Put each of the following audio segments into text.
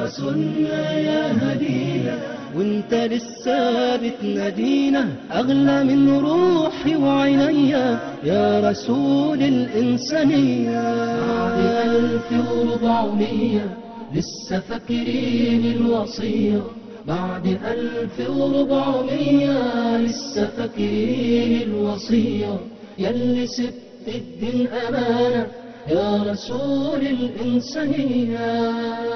رسولنا يا هدينا، وانت لسه بتنادينا، أغلى من روحي وعينيا يا رسول الإنسانية. بعد 1400 لسه فاكرين الوصية، بعد 1400 لسه فاكرين الوصية، ياللي سبت الدين أمانة يا رسول الإنسانية.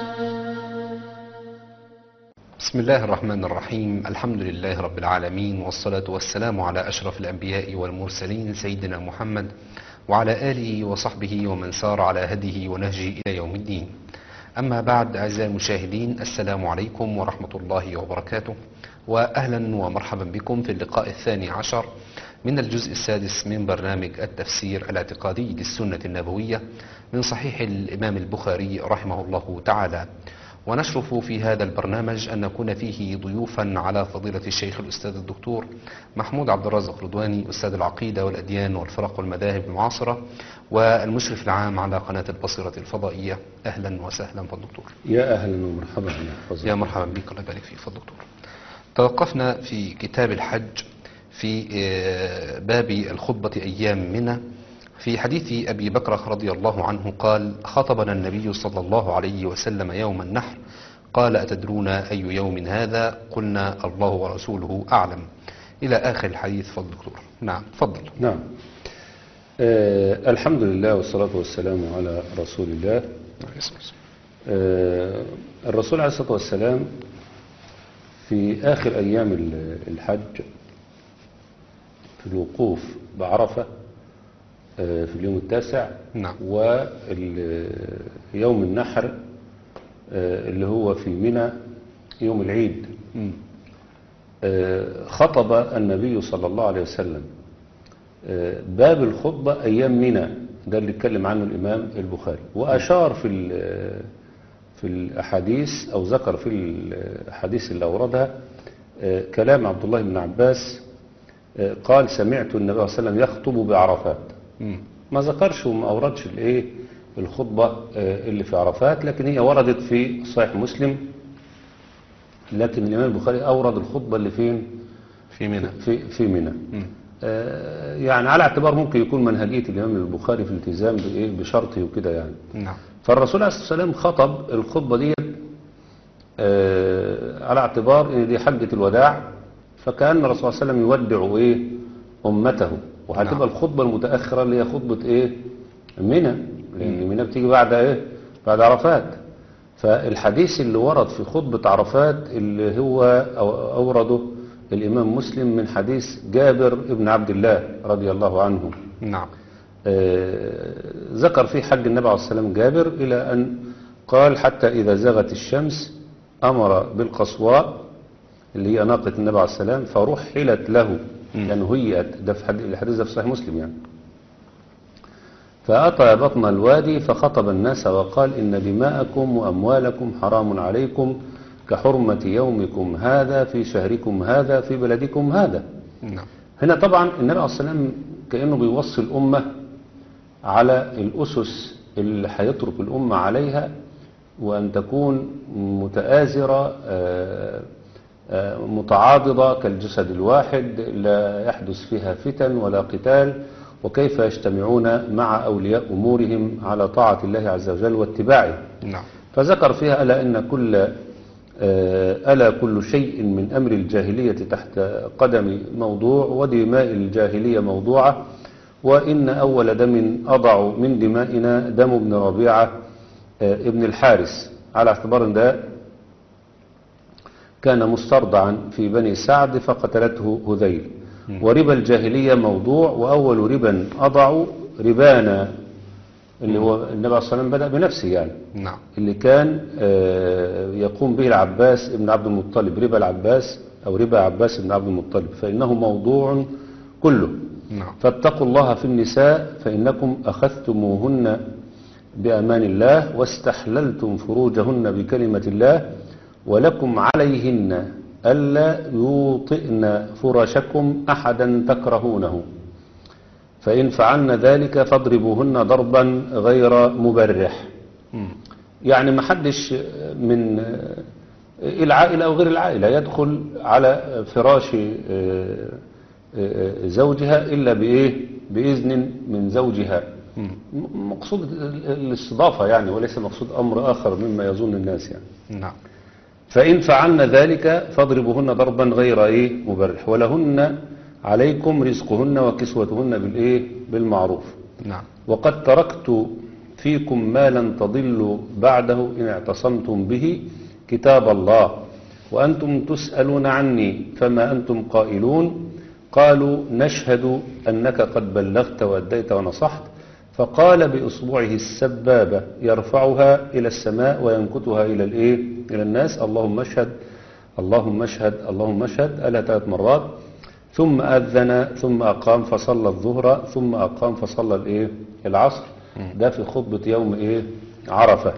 بسم الله الرحمن الرحيم. الحمد لله رب العالمين، والصلاة والسلام على أشرف الأنبياء والمرسلين سيدنا محمد وعلى آله وصحبه ومن سار على هديه ونهجه إلى يوم الدين. أما بعد، أعزائي المشاهدين، السلام عليكم ورحمة الله وبركاته، وأهلا ومرحبا بكم في اللقاء 12 من الجزء السادس من برنامج التفسير الاعتقادي للسنة النبوية من صحيح الإمام البخاري رحمه الله تعالى. ونشرف في هذا البرنامج أن نكون فيه ضيوفا على فضيلة الشيخ الأستاذ الدكتور محمود عبد الرازق رضواني، أستاذ العقيدة والأديان والفرق والمذاهب المعاصرة، والمشرف العام على قناة البصيرة الفضائية. أهلا وسهلا فالدكتور. يا أهلا ومرحبا. يا مرحبا بك، الله يبارك فيك فالدكتور. توقفنا في كتاب الحج في باب الخطبة أيام منى في حديث أبي بكر رضي الله عنه قال: خطبنا النبي صلى الله عليه وسلم يوم النحر، قال: أتدرون أي يوم هذا؟ قلنا: الله ورسوله أعلم، إلى آخر الحديث. فالدكتور نعم تفضل. نعم. الحمد لله والصلاة والسلام على رسول الله. الرسول عليه الصلاة والسلام في آخر أيام الحج في الوقوف بعرفة في اليوم التاسع، نعم، ويوم النحر اللي هو في منى يوم العيد، خطب النبي صلى الله عليه وسلم. باب الخطبة أيام منى ده اللي اتكلم عنه الإمام البخاري، وأشار في الأحاديث أو ذكر في الأحاديث اللي أوردها كلام عبد الله بن عباس قال: سمعت النبي صلى الله عليه وسلم يخطب بعرفات. ما ذكرش وما أوردش الخطبة اللي في عرفات، لكن هي وردت في صحيح مسلم، لكن الإمام البخاري أورد الخطبة اللي فين؟ في منى. في منى. يعني على اعتبار ممكن يكون منهجية الإمام البخاري في الالتزام بشرطه وكده يعني. نعم. فالرسول عليه الصلاة والسلام خطب الخطبة دي على اعتبار ان دي حجة الوداع، فكأن الرسول صلى الله عليه وسلم يودع أمته، وهتبقى نعم. الخطبة المتأخرة اللي هي خطبة منى، لأن منى بتيجي بعد بعد عرفات. فالحديث اللي ورد في خطبة عرفات اللي هو أورده الإمام مسلم من حديث جابر ابن عبد الله رضي الله عنه. نعم. ذكر فيه حج النبي عليه الصلاة والسلام جابر إلى أن قال: حتى إذا زغت الشمس أمر بالقصواء اللي هي ناقة النبي عليه الصلاة والسلام فرحلت له، لأنه هيئت، ده في الحديث ده في صحيح مسلم يعني. فأتى بطن الوادي فخطب الناس وقال: إن دماءكم وأموالكم حرام عليكم كحرمة يومكم هذا في شهركم هذا في بلدكم هذا. نعم. هنا طبعا النبي عليه الصلاة والسلام كأنه بيوصي الأمة على الأسس اللي هيترك الأمة عليها، وأن تكون متآزرة متعاضدة كالجسد الواحد، لا يحدث فيها فتن ولا قتال، وكيف يجتمعون مع أولياء أمورهم على طاعة الله عز وجل واتباعه. نعم. فذكر فيها: ألا كل شيء من أمر الجاهلية تحت قدم موضوع، ودماء الجاهلية موضوعة، وإن أول دم أضع من دمائنا دم ابن ربيعة ابن الحارس، على اعتبار ده كان مسترضعا في بني سعد فقتلته هذيل. وربا الجاهلية موضوع، وأول ربا أضع ربانا، اللي هو النبي عليه الصلاة والسلام بدأ بنفسه يعني. نعم. اللي كان يقوم به العباس ابن عبد المطلب، ربا العباس أو ربا عباس ابن عبد المطلب، فإنه موضوع كله. نعم. فاتقوا الله في النساء فإنكم أخذتموهن بأمان الله واستحللتم فروجهن بكلمة الله، ولكم عليهن ألا يوطئن فرشكم أحدا تكرهونه، فإن فعلن ذلك فاضربوهن ضربا غير مبرح. يعني ما حدش من العائلة أو غير العائلة يدخل على فراش زوجها إلا بإذن من زوجها. مقصود الاستضافة يعني، وليس مقصود أمر آخر مما يظن الناس يعني. نعم. فإن فعلن ذلك فاضربوهن ضربا غير مبرح، ولهن عليكم رزقهن وكسوتهن بالمعروف. نعم. وقد تركت فيكم ما لن تضلوا بعده إن اعتصمتم به كتاب الله وأنتم تسألون عني فما أنتم قائلون. قالوا نشهد أنك قد بلغت وأديت ونصحت. فقال بإصبعه السبابة يرفعها إلى السماء وينكتها إلى الناس: اللهم اشهد اللهم اشهد اللهم اشهد، قالها 3 مرات. ثم أذن ثم أقام فصلى الظهر ثم أقام فصلى العصر. ده في خطبة يوم عرفة.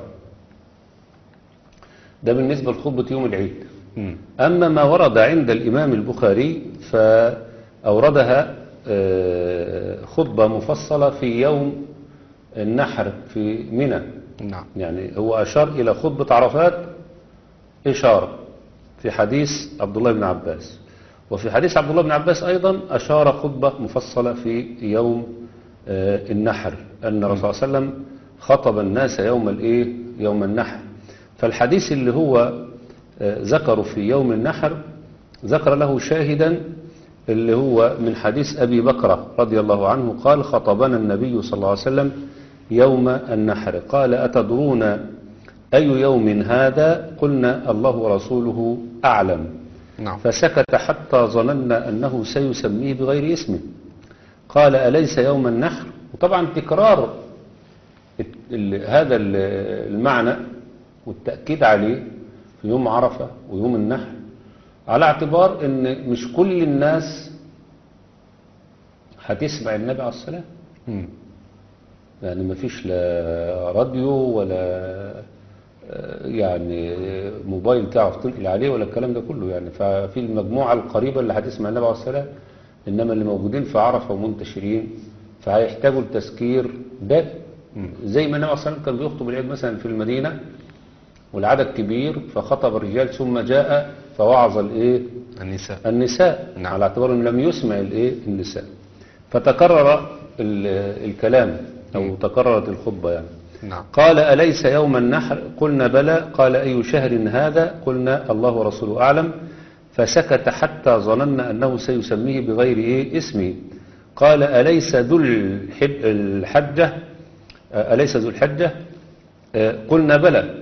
ده بالنسبة لخطبة يوم العيد. أما ما ورد عند الإمام البخاري فأوردها خطبة مفصلة في يوم النحر في منى. نعم. يعني هو أشار إلى خطبة عرفات إشارة في حديث عبد الله بن عباس، وفي حديث عبد الله بن عباس أيضا أشار خطبة مفصلة في يوم النحر، أن الرسول صلى الله عليه وسلم خطب الناس يوم النحر. فالحديث اللي هو ذكره في يوم النحر ذكر له شاهدا اللي هو من حديث أبي بكر رضي الله عنه قال: خطبنا النبي صلى الله عليه وسلم يوم النحر قال: أتدرون أي يوم هذا؟ قلنا: الله ورسوله أعلم. نعم. فسكت حتى ظننا أنه سيسميه بغير اسمه. قال: أليس يوم النحر؟ وطبعا تكرار هذا المعنى والتأكيد عليه في يوم عرفة ويوم النحر على اعتبار ان مش كل الناس هتسمع النبي عليه الصلاة والسلام. يعني ما فيش لا راديو ولا يعني موبايل تعرف تنقل عليه ولا الكلام ده كله يعني. ففي المجموعة القريبة اللي هتسمع النبي عليه الصلاة والسلام، انما اللي موجودين في عرفة ومنتشرين فهيحتاجوا التذكير ده. زي ما النبي عليه الصلاة والسلام كان بيخطب العيد مثلا في المدينة والعدد كبير فخطب الرجال ثم جاء فوعظ النساء. نعم. على اعتبار ان لم يسمع النساء، فتكرر الكلام او تكررت الخطبة يعني. نعم. قال: أليس يوم النحر؟ قلنا: بلى. قال: أي شهر هذا؟ قلنا: الله ورسوله أعلم. فسكت حتى ظننا أنه سيسميه بغير اسمه. قال: أليس ذو الحجة؟ أليس ذو الحجة؟ قلنا: بلى.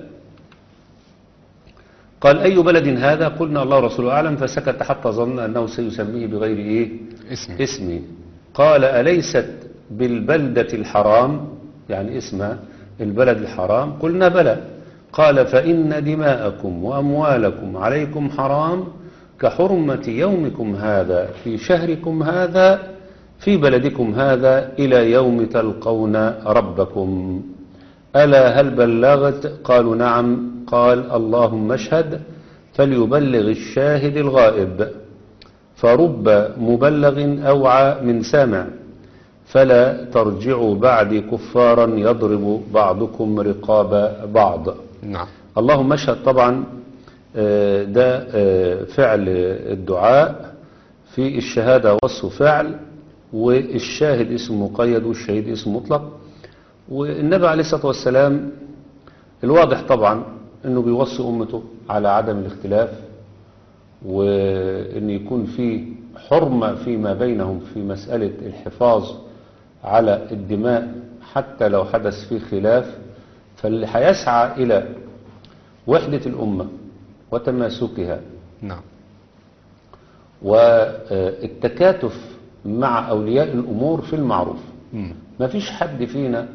قال: أي بلد هذا؟ قلنا: الله ورسوله أعلم. فسكت حتى ظن أنه سيسميه بغير اسمه. قال: أليست بالبلدة الحرام؟ يعني اسمها البلد الحرام. قلنا: بلى. قال: فإن دماءكم وأموالكم عليكم حرام كحرمة يومكم هذا في شهركم هذا في بلدكم هذا إلى يوم تلقون ربكم. ألا هل بلغت؟ قالوا: نعم. قال: اللهم اشهد فليبلغ الشاهد الغائب. فرب مبلغ أوعى من سامع. فلا ترجعوا بعدي كفارا يضرب بعضكم رقاب بعض. نعم. اللهم اشهد طبعا ده فعل الدعاء في الشهادة وصف فعل، والشاهد اسم مقيد والشهيد اسم مطلق. والنبي عليه الصلاة والسلام الواضح طبعا انه بيوصي امته على عدم الاختلاف، وان يكون في حرمة فيما بينهم في مسألة الحفاظ على الدماء حتى لو حدث فيه خلاف. فاللي هيسعى الى وحدة الامة وتماسكها نعم. والتكاتف مع اولياء الامور في المعروف. ما فيش حد فينا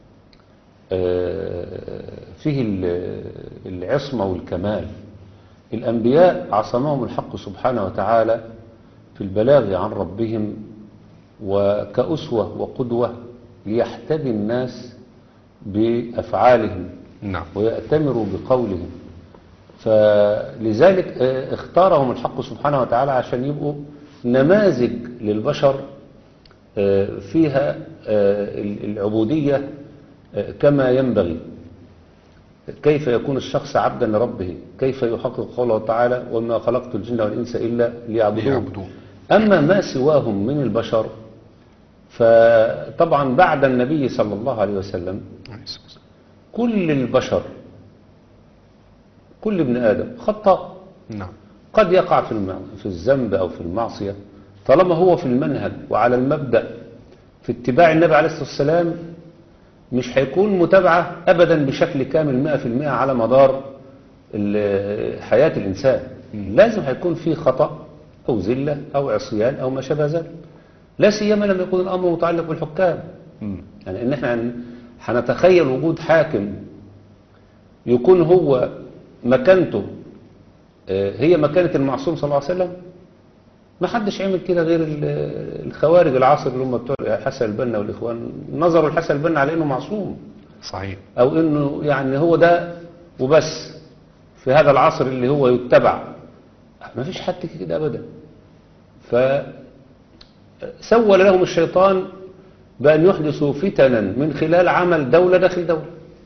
فيه العصمة والكمال. الأنبياء عصمهم الحق سبحانه وتعالى في البلاغ عن ربهم وكأسوة وقدوة ليحتدي الناس بأفعالهم نعم. ويأتمروا بقولهم. فلذلك اختارهم الحق سبحانه وتعالى عشان يبقوا نماذج للبشر فيها العبودية كما ينبغي. كيف يكون الشخص عبدا لربه، كيف يحقق قوله تعالى وما خلقت الجن والإنس إلا ليعبدون. ليعبدون. أما ما سواهم من البشر فطبعا بعد النبي صلى الله عليه وسلم كل البشر، كل ابن آدم خطاء، نعم. قد يقع في الذنب أو في المعصية، طالما هو في المنهج وعلى المبدأ في اتباع النبي عليه الصلاة والسلام مش هيكون متابعة أبدا بشكل كامل 100% على مدار حياة الإنسان. لازم هيكون فيه خطأ أو زلة أو عصيان أو ما شابه ذلك، لا سيما لما يكون الأمر متعلق بالحكام. يعني إن احنا هنتخيل وجود حاكم يكون هو مكانته هي مكانة المعصوم صلى الله عليه وسلم؟ ما حدش عمل كده غير الخوارج العصر اللي هم بتوع حسن البنا والإخوان، نظروا الحسن البنا على إنه معصوم، صحيح، أو إنه يعني هو ده وبس في هذا العصر اللي هو يتبع. ما فيش حد كده أبدا. فسول لهم الشيطان بأن يحدثوا فتنا من خلال عمل دولة داخل دولة،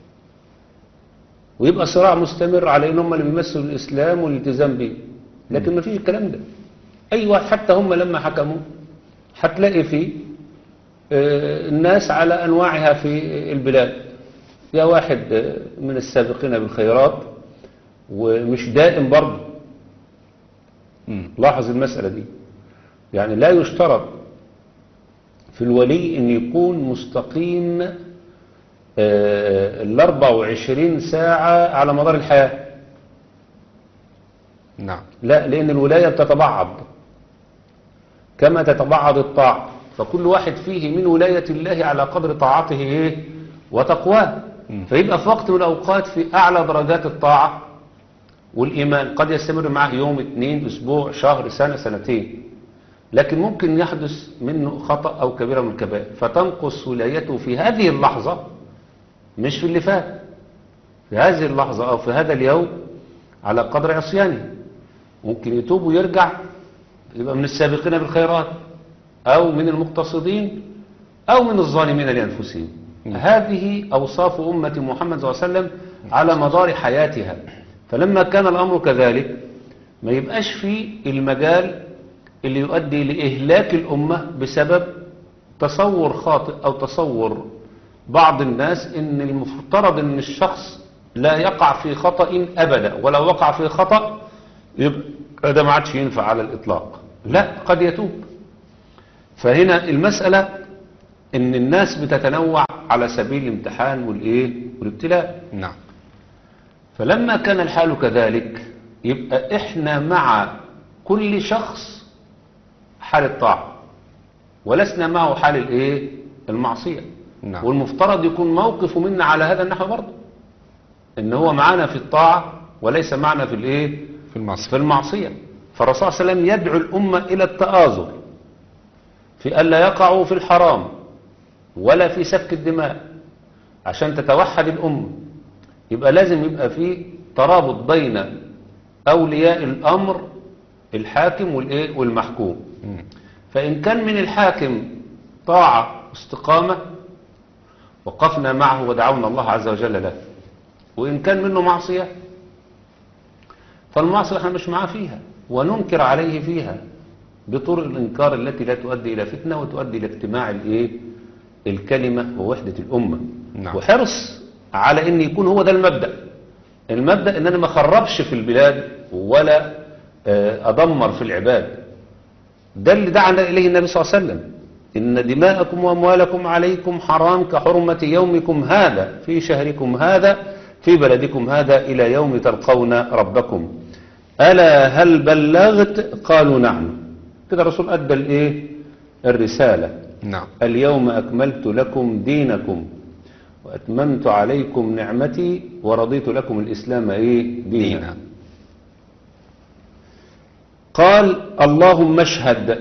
ويبقى صراع مستمر على إن هم اللي بيمثلوا الإسلام والالتزام به. لكن ما فيش الكلام ده. أي واحد حتى هم لما حكموا هتلاقي فيه الناس على أنواعها في البلاد. يا واحد من السابقين بالخيرات ومش دائم برضه. لاحظ المسألة دي. يعني لا يشترط في الولي أن يكون مستقيم 24 ساعة على مدار الحياة. نعم. لا، لأن الولاية بتتبعض كما تتبعض الطاعة، فكل واحد فيه من ولاية الله على قدر طاعته وتقواه. فيبقى في وقت من الأوقات في أعلى درجات الطاعة والإيمان قد يستمر معه يوم، 2 أسبوع، شهر، سنة، سنتين، لكن ممكن يحدث منه خطأ أو كبيرة من الكبائر فتنقص ولايته في هذه اللحظة، مش في اللي فات، في هذه اللحظة أو في هذا اليوم على قدر عصيانه. ممكن يتوب ويرجع يبقى من السابقين بالخيرات أو من المقتصدين أو من الظالمين لأنفسهم. هذه أوصاف أمة محمد صلى الله عليه وسلم على مدار حياتها. فلما كان الأمر كذلك ما يبقاش في المجال اللي يؤدي لإهلاك الأمة بسبب تصور خاطئ أو تصور بعض الناس إن المفترض إن الشخص لا يقع في خطأ أبدا، ولو وقع في خطأ يبقى ده ما عادش ينفع على الإطلاق. لا، قد يتوب. فهنا المسألة إن الناس بتتنوع على سبيل الامتحان والابتلاء. نعم. فلما كان الحال كذلك يبقى إحنا مع كل شخص حال الطاعة ولسنا معه حال المعصية. نعم. والمفترض يكون موقفه منا على هذا النحو برضه، إن هو معنا في الطاعة وليس معنا في في المعصية. فالرسول صلى الله عليه وسلم يدعو الأمة إلى التآزر في ألا يقعوا في الحرام ولا في سفك الدماء عشان تتوحد الأمة. يبقى لازم يبقى في ترابط بين أولياء الأمر الحاكم والمحكوم. فإن كان من الحاكم طاعة واستقامة وقفنا معه ودعونا الله عز وجل له، وإن كان منه معصية فالمعصية احنا مش معاه فيها وننكر عليه فيها بطرق الإنكار التي لا تؤدي إلى فتنة وتؤدي إلى اجتماع الكلمة ووحدة الأمة. نعم. وحرص على أن يكون هو ده المبدأ أن أنا ما خربش في البلاد ولا أدمر في العباد. ده اللي دعا إليه النبي صلى الله عليه وسلم: إن دماءكم وأموالكم عليكم حرام كحرمة يومكم هذا في شهركم هذا في بلدكم هذا إلى يوم تلقون ربكم ألا هل بلغت؟ قالوا نعم. كده الرسول أدى الرسالة. نعم. اليوم أكملت لكم دينكم وأتممت عليكم نعمتي ورضيت لكم الإسلام دينا. قال اللهم اشهد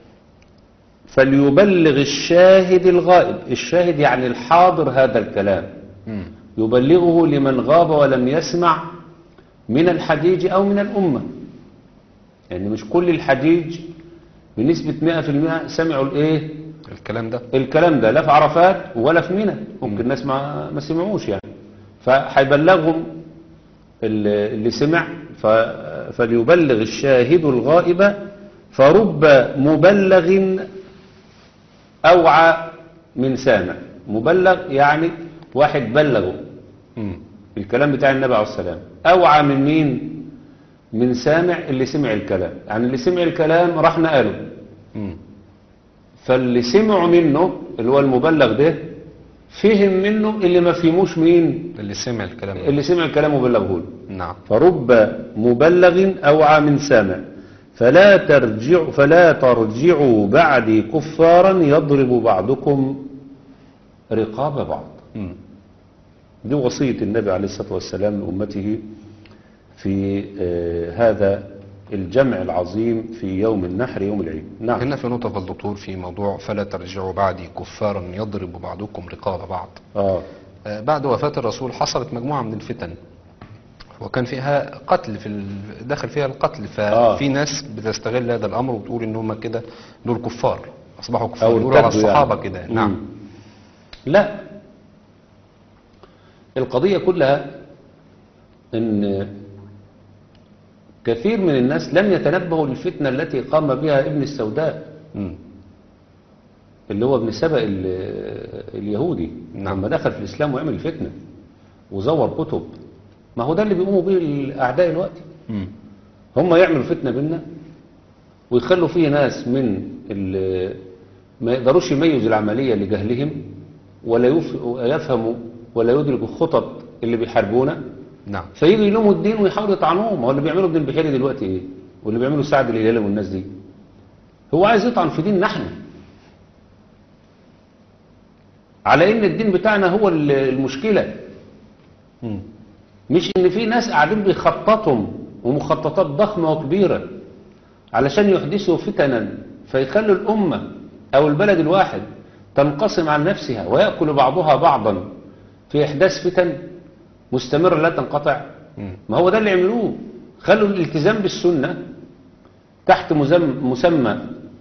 فليبلغ الشاهد الغائب. الشاهد يعني الحاضر هذا الكلام، يبلغه لمن غاب ولم يسمع من الحجيج أو من الأمة. يعني مش كل الحجيج بنسبة 100% سمعوا الكلام ده لا في عرفات ولا في منى. ممكن الناس ما سمعوش يعني. فهيبلغهم اللي سمع فليبلغ الشاهد الغائب فرب مبلغ أوعى من سامع. مبلغ يعني واحد بلغه الكلام بتاع النبي عليه السلام، أوعى من مين؟ من سامع اللي سمع الكلام، يعني اللي سمع الكلام راح نقله، فاللي سمعوا منه اللي هو المبلغ ده فهم منه اللي ما فهموش مين؟ اللي سمع الكلام اللي سمع الكلام وبلغه له. نعم. فرب مبلغ أوعى من سامع فلا ترجعوا بعدي كفارا يضرب بعضكم رقاب بعض. دي وصية النبي عليه الصلاة والسلام لأمته في هذا الجمع العظيم في يوم النحر يوم العيد. نعم. هنا في نقطة الدكتور في موضوع فلا ترجعوا بعدي كفارا يضرب بعضكم رقاب بعض. بعد وفاة الرسول حصلت مجموعة من الفتن وكان فيها قتل دخل فيها القتل، ففي ناس بتستغل هذا الأمر وتقول إن هم كده دول كفار، أصبحوا كفار، يقولوا على الصحابة يعني. كده. نعم. لا، القضية كلها إن كثير من الناس لم يتنبهوا للفتنة التي قام بها ابن السوداء اللي هو ابن سبأ اليهودي. نعم. لما دخل في الإسلام وعمل فتنة وزور كتب، ما هو ده اللي بيقوموا به الأعداء الوقت. هم يعملوا فتنة بينا ويخلوا فيه ناس من ما يقدروش يميزوا العملية لجهلهم ولا يفهموا ولا يدركوا الخطط اللي بيحاربونا. نعم. فيجي يلوموا الدين ويحاولوا يطعنوه. ما هو اللي بيعملوا ابن البحيري دلوقتي ايه؟ واللي بيعملوا سعد الهلالي والناس دي هو عايز يطعن في دين نحن، على ان الدين بتاعنا هو المشكلة. مش ان في ناس قاعدين بيخططهم ومخططات ضخمة وكبيرة علشان يحدثوا فتنا فيخلوا الأمة أو البلد الواحد تنقسم عن نفسها ويأكل بعضها بعضا في إحداث فتن مستمرة لا تنقطع. ما هو ده اللي عملوه، خلوا الالتزام بالسنة تحت مسمى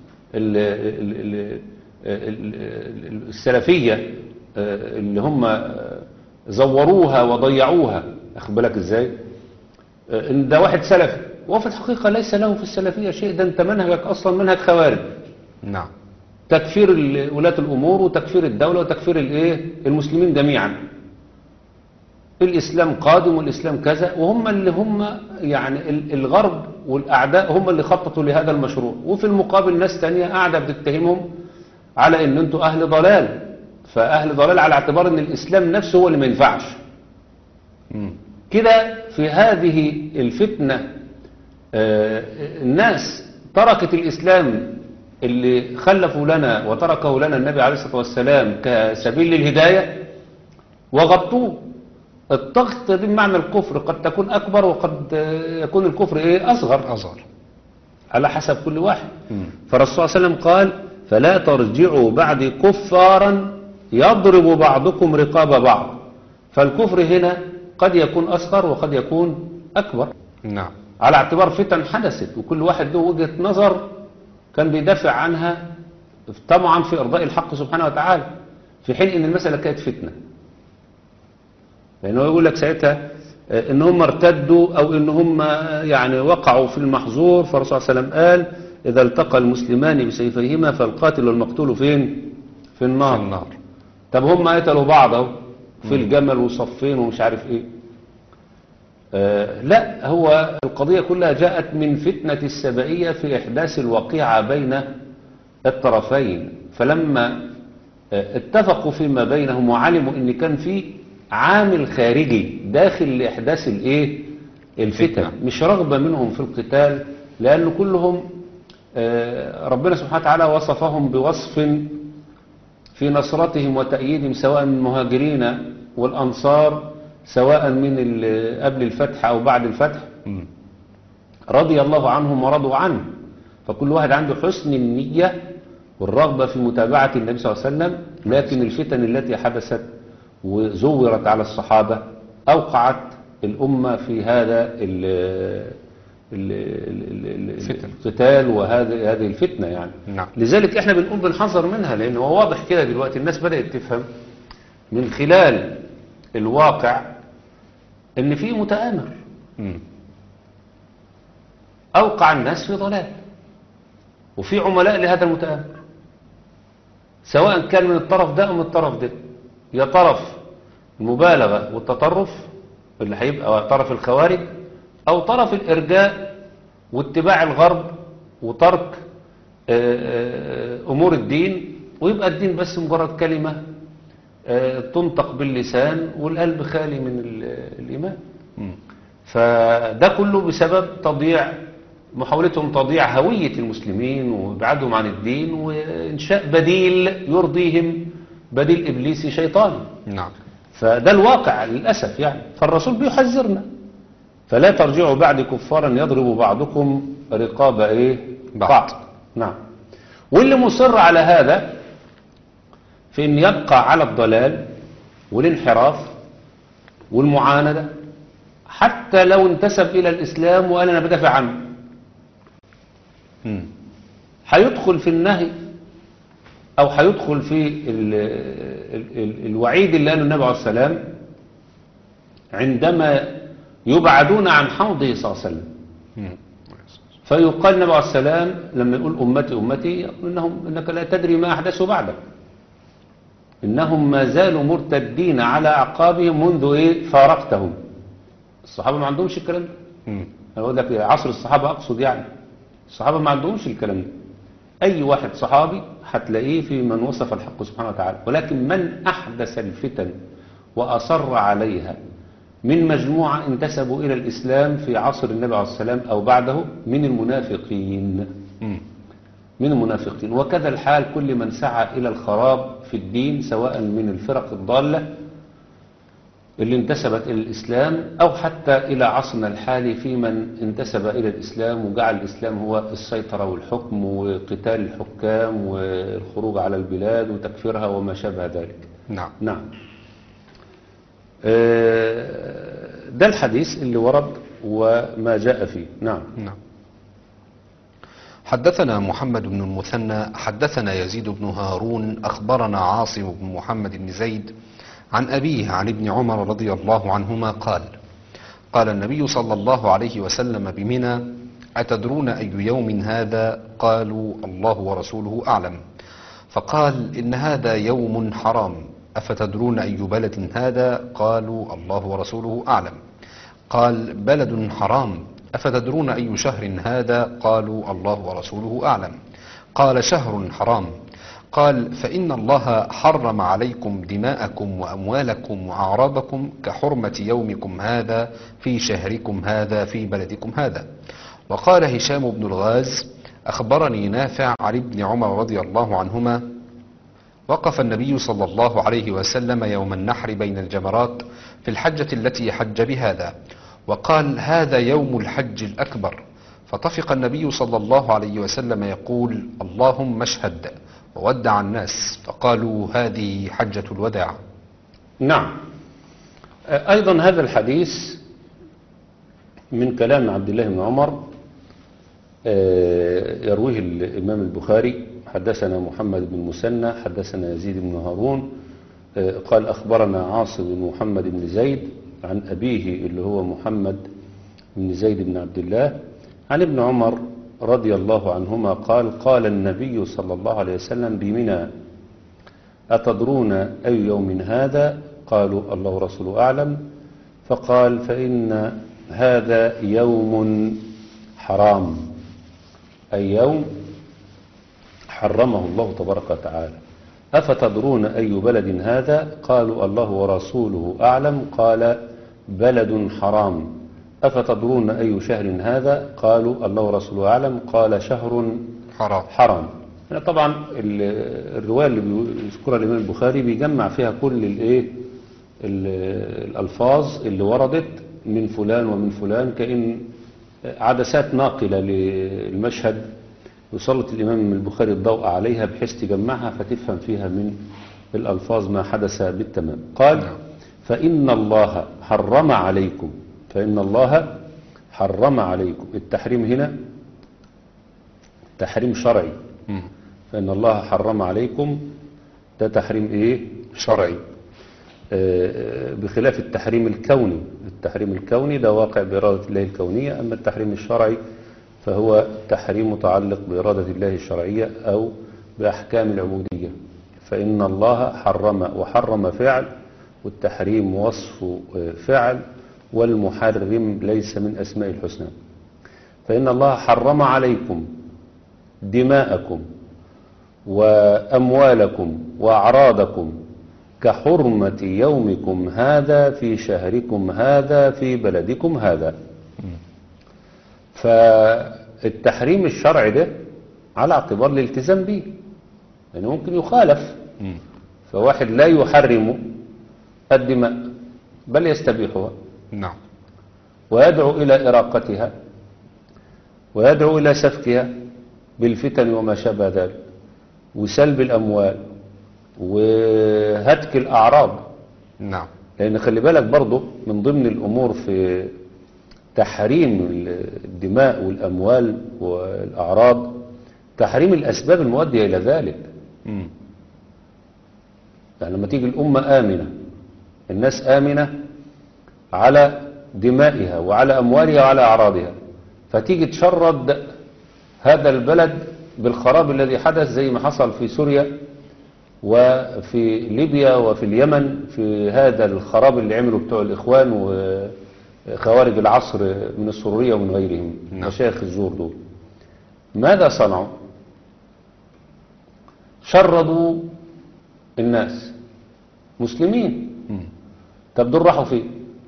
السلفية اللي هم زوروها وضيعوها. أخذ بالك إزاي؟ إن ده واحد سلفي وفي الحقيقة ليس له في السلفية شيء، ده أنت منهجك أصلا منهج خوارج. نعم. تكفير ولاة الأمور وتكفير الدولة وتكفير المسلمين جميعا. الإسلام قادم والإسلام كذا، وهم اللي هم يعني الغرب والأعداء هم اللي خططوا لهذا المشروع، وفي المقابل ناس تانية قاعدة بتتهمهم على ان انتوا أهل ضلال. فأهل ضلال على اعتبار ان الإسلام نفسه هو اللي ما ينفعش. كده في هذه الفتنة الناس تركت الإسلام اللي خلفوا لنا وتركه لنا النبي عليه الصلاة والسلام كسبيل للهداية وغطوه. الضغط بمعنى الكفر قد تكون أكبر وقد يكون الكفر أصغر على حسب كل واحد. فالرسول صلى الله عليه وسلم قال فلا ترجعوا بعد كفارا يضرب بعضكم رقاب بعض. فالكفر هنا قد يكون أصغر وقد يكون أكبر. نعم. على اعتبار فتن حدثت وكل واحد له وجهة نظر كان بيدافع عنها طبعا في إرضاء الحق سبحانه وتعالى، في حين ان المسألة كانت فتنة. لأنه يقول لك ساعتها ان هم ارتدوا او ان هم يعني وقعوا في المحظور. فالرسول صلى الله عليه وسلم قال اذا التقى المسلمان بسيفيهما فالقاتل والمقتول فين؟ في النار. طب هم قتلوا بعض اهو في الجمل وصفين ومش عارف ايه. لا، هو القضية كلها جاءت من فتنة السبائية في إحداث الوقيعة بين الطرفين. فلما اتفقوا فيما بينهم وعلموا ان كان في عامل خارجي داخل لإحداث الفتنة، مش رغبة منهم في القتال، لأن كلهم ربنا سبحانه وتعالى وصفهم بوصف في نصرتهم وتأييدهم سواء من المهاجرين والأنصار سواء من قبل الفتح أو بعد الفتح. رضي الله عنهم ورضوا عنه. فكل واحد عنده حسن النية والرغبة في متابعة النبي صلى الله عليه وسلم، لكن الفتن التي حدثت وزورت على الصحابة أوقعت الأمة في هذا القتال وهذه الفتنة يعني. نعم. لذلك احنا بنقول بنحذر منها، لأنه هو واضح كده دلوقتي الناس بدأت تفهم من خلال الواقع ان في متآمر مم. اوقع الناس في ضلال، وفي عملاء لهذا المتآمر، سواء كان من الطرف ده او من الطرف ده، يا طرف المبالغة والتطرف اللي هيبقى طرف الخوارج، او طرف الارجاء واتباع الغرب وترك امور الدين، ويبقى الدين بس مجرد كلمة تنطق باللسان والقلب خالي من الإيمان. مم. فده كله بسبب محاولتهم تضييع هوية المسلمين وإبعادهم عن الدين وإنشاء بديل يرضيهم، بديل إبليسي شيطاني. نعم. فده الواقع للأسف يعني. فالرسول بيحذرنا فلا ترجعوا بعد كفارا يضرب بعضكم رقاب بعض. نعم. واللي مصر على هذا في أن يبقى على الضلال والانحراف والمعاندة، حتى لو انتسب إلى الإسلام وقال أنا بدافع عنه، هيدخل في النهي أو هيدخل في الوعيد اللي قاله النبي عليه السلام عندما يبعدون عن حوضه صلى الله عليه وسلم. فيقال النبي عليه السلام لما يقول أمتي أمتي، يقول إنك لا تدري ما أحدثوا بعدك، إنهم ما زالوا مرتدين على أعقابهم منذ فارقتهم. الصحابة ما عندهمش الكلام ده. أنا أقول لك عصر الصحابة أقصد يعني، الصحابة ما عندهمش الكلام ده. أي واحد صحابي هتلاقيه في من وصف الحق سبحانه وتعالى، ولكن من أحدث الفتن وأصر عليها من مجموعة انتسبوا إلى الإسلام في عصر النبي عليه السلام أو بعده من المنافقين. من المنافقين. وكذا الحال كل من سعى إلى الخراب في الدين، سواء من الفرق الضالة اللي انتسبت إلى الإسلام أو حتى إلى عصرنا الحالي في من انتسب إلى الإسلام وجعل الإسلام هو السيطرة والحكم وقتال الحكام والخروج على البلاد وتكفيرها وما شابه ذلك. نعم. نعم. ده الحديث اللي ورد وما جاء فيه. نعم. نعم. حدثنا محمد بن المثنى حدثنا يزيد بن هارون أخبرنا عاصم بن محمد بن زيد عن أبيه عن ابن عمر رضي الله عنهما قال: قال النبي صلى الله عليه وسلم بمنى: أتدرون أي يوم هذا؟ قالوا: الله ورسوله أعلم. فقال: إن هذا يوم حرام. أفتدرون أي بلد هذا؟ قالوا: الله ورسوله أعلم. قال: بلد حرام. أفتدرون أي شهر هذا؟ قالوا: الله ورسوله أعلم. قال: شهر حرام. قال: فإن الله حرم عليكم دماءكم وأموالكم وأعراضكم كحرمة يومكم هذا في شهركم هذا في بلدكم هذا. وقال هشام بن الغاز: أخبرني نافع عن ابن عمر رضي الله عنهما: وقف النبي صلى الله عليه وسلم يوم النحر بين الجمرات في الحجة التي حج بهذا، وقال: هذا يوم الحج الأكبر. فطفق النبي صلى الله عليه وسلم يقول: اللهم اشهد، وودع الناس، فقالوا: هذه حجة الوداع. نعم. أيضا هذا الحديث من كلام عبد الله بن عمر يرويه الإمام البخاري: حدثنا محمد بن المثنى حدثنا يزيد بن هارون قال أخبرنا عاصم بن محمد بن زيد عن أبيه اللي هو محمد بن زيد بن عبد الله عن ابن عمر رضي الله عنهما قال: قال النبي صلى الله عليه وسلم بمنى: أتدرون أي يوم هذا؟ قالوا: الله ورسوله أعلم. فقال: فإن هذا يوم حرام، أي يوم حرمه الله تبارك وتعالى. أفتدرون أي بلد هذا؟ قالوا: الله ورسوله أعلم. قال: بلد حرام. أفتدرون أي شهر هذا؟ قالوا: الله ورسوله أعلم. قال: شهر حرام. طبعا الرواية اللي بيذكرها الإمام البخاري بيجمع فيها كل الألفاظ اللي وردت من فلان ومن فلان، كأن عدسات ناقلة للمشهد يسلط الإمام البخاري الضوء عليها بحيث تجمعها فتفهم فيها من الألفاظ ما حدث بالتمام. قال: فإن الله حرم عليكم. فإن الله حرم عليكم. التحريم هنا تحريم شرعي. فإن الله حرم عليكم ده تحريم شرعي. بخلاف التحريم الكوني. التحريم الكوني ده واقع بإرادة الله الكونية، أما التحريم الشرعي فهو تحريم متعلق بإرادة الله الشرعية أو بأحكام العبودية. فإن الله حرم، وحرم فعل، والتحريم وصف فعل، والمحرم ليس من أسماء الحسنى. فإن الله حرم عليكم دماءكم وأموالكم وأعراضكم كحرمة يومكم هذا في شهركم هذا في بلدكم هذا. فالتحريم الشرعي ده على اعتبار الالتزام به، يعني ممكن يخالف. فواحد لا يحرم الدماء بل يستبيحها، نعم، ويدعو إلى إراقتها، ويدعو إلى سفكها بالفتن وما شابه ذلك، وسلب الأموال وهتك الأعراض. نعم، لأن خلي بالك برضه من ضمن الأمور في تحريم الدماء والأموال والأعراض تحريم الأسباب المؤدية إلى ذلك. يعني لما تيجي الأمة آمنة، الناس آمنة على دمائها وعلى أموالها وعلى أعراضها، فتيجي تشرد هذا البلد بالخراب الذي حدث زي ما حصل في سوريا وفي ليبيا وفي اليمن، في هذا الخراب اللي عملوا بتوع الإخوان وخوارج العصر من السرورية ومن غيرهم، مشايخ الزور دول. ماذا صنعوا؟ شردوا الناس مسلمين. طب دول راحوا فين؟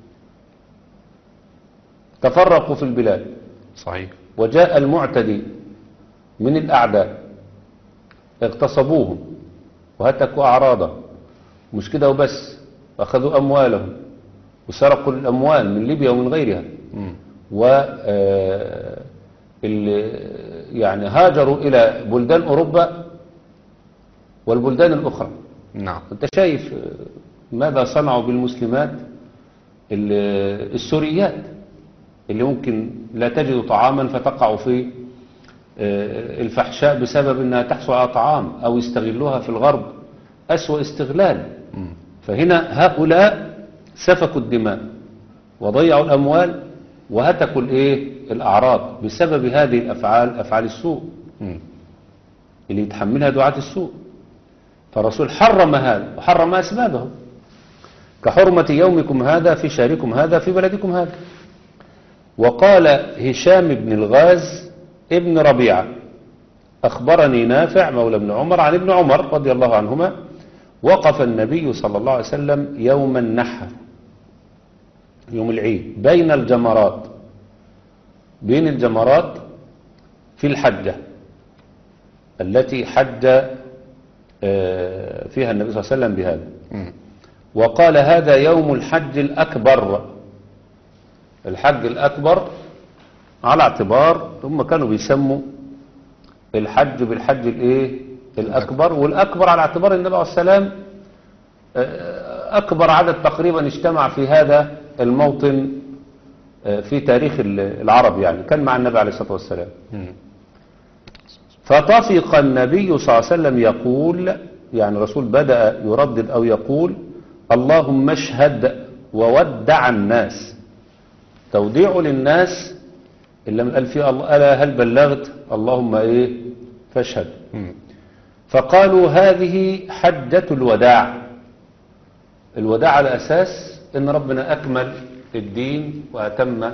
تفرقوا في البلاد. صحيح. وجاء المعتدي من الأعداء اغتصبوهم وهتكوا أعراضهم، مش كده وبس، أخذوا أموالهم وسرقوا الأموال من ليبيا ومن غيرها، يعني هاجروا إلى بلدان أوروبا والبلدان الأخرى. نعم. أنت شايف ماذا صنعوا بالمسلمات السوريات اللي ممكن لا تجد طعاما فتقع في الفحشاء بسبب أنها تحصل على طعام، أو يستغلوها في الغرب أسوأ استغلال. فهنا هؤلاء سفكوا الدماء وضيعوا الأموال وهتكوا الأعراض بسبب هذه الأفعال، أفعال السوء اللي يتحملها دعاة السوء. فالرسول حرم هذا وحرم أسبابه، كحرمة يومكم هذا في شهركم هذا في بلدكم هذا. وقال هشام بن الغاز ابن ربيعة أخبرني نافع مولى ابن عمر عن ابن عمر رضي الله عنهما: وقف النبي صلى الله عليه وسلم يوم النحر، يوم العيد، بين الجمرات، بين الجمرات في الحجة التي حج فيها النبي صلى الله عليه وسلم بهذا. وقال: هذا يوم الحج الأكبر. الحج الأكبر على اعتبار هم كانوا بيسموا الحج بالحج الأكبر، والأكبر على اعتبار النبي عليه السلام أكبر عدد تقريبا اجتمع في هذا الموطن في تاريخ العرب، يعني كان مع النبي عليه الصلاة والسلام. فطفق النبي صلى الله عليه وسلم يقول، يعني الرسول بدأ يردد أو يقول: اللهم اشهد وودع الناس. توديع للناس إلا من قال فيه ألا هل بلغت؟ اللهم فاشهد. فقالوا هذه حجة الوداع. الوداع على أساس أن ربنا أكمل الدين وأتم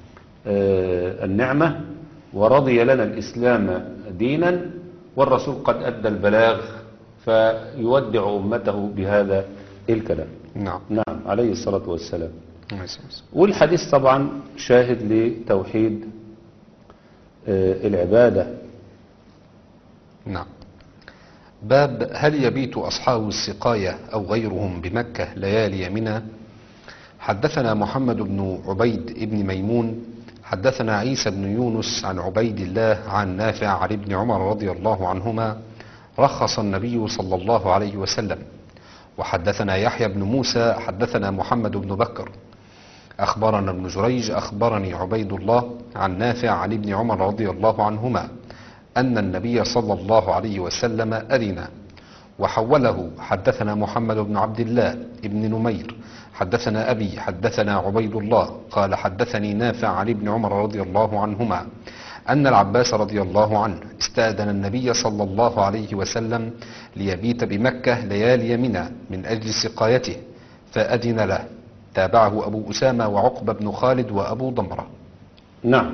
النعمة ورضي لنا الإسلام دينا، والرسول قد أدى البلاغ، فيودع أمته بهذا الكلام. نعم. نعم عليه الصلاة والسلام. والحديث طبعا شاهد لتوحيد العبادة. نعم. باب هل يبيت أصحاب السقاية أو غيرهم بمكة ليالي منى؟ حدثنا محمد بن عبيد بن ميمون حدثنا عيسى بن يونس عن عبيد الله عن نافع عن ابن عمر رضي الله عنهما رخص النبي صلى الله عليه وسلم. وحدثنا يحيى بن موسى حدثنا محمد بن بكر أخبرنا ابن جريج أخبرني عبيد الله عن نافع عن ابن عمر رضي الله عنهما أن النبي صلى الله عليه وسلم أذن وحوله. حدثنا محمد بن عبد الله ابن نمير حدثنا أبي حدثنا عبيد الله قال حدثني نافع عن ابن عمر رضي الله عنهما أن العباس رضي الله عنه استأذن النبي صلى الله عليه وسلم ليبيت بمكة ليالي منى من أجل سقايته فأذن له. تابعه أبو أسامة وعقبة بن خالد وأبو ضمرة. نعم.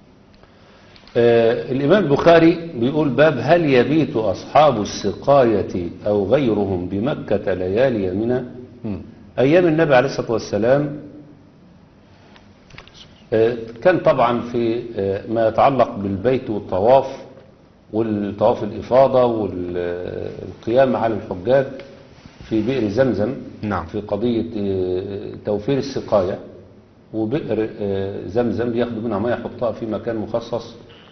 الإمام البخاري بيقول باب هل يبيت أصحاب السقاية أو غيرهم بمكة ليالي منى. أيام النبي عليه الصلاة والسلام كان طبعا في ما يتعلق بالبيت والطواف والطواف الإفاضة والقيام على الحجاج في بئر زمزم. نعم. في قضية توفير السقاية، وبئر زمزم بياخدوا منها مية يحطها في مكان مخصص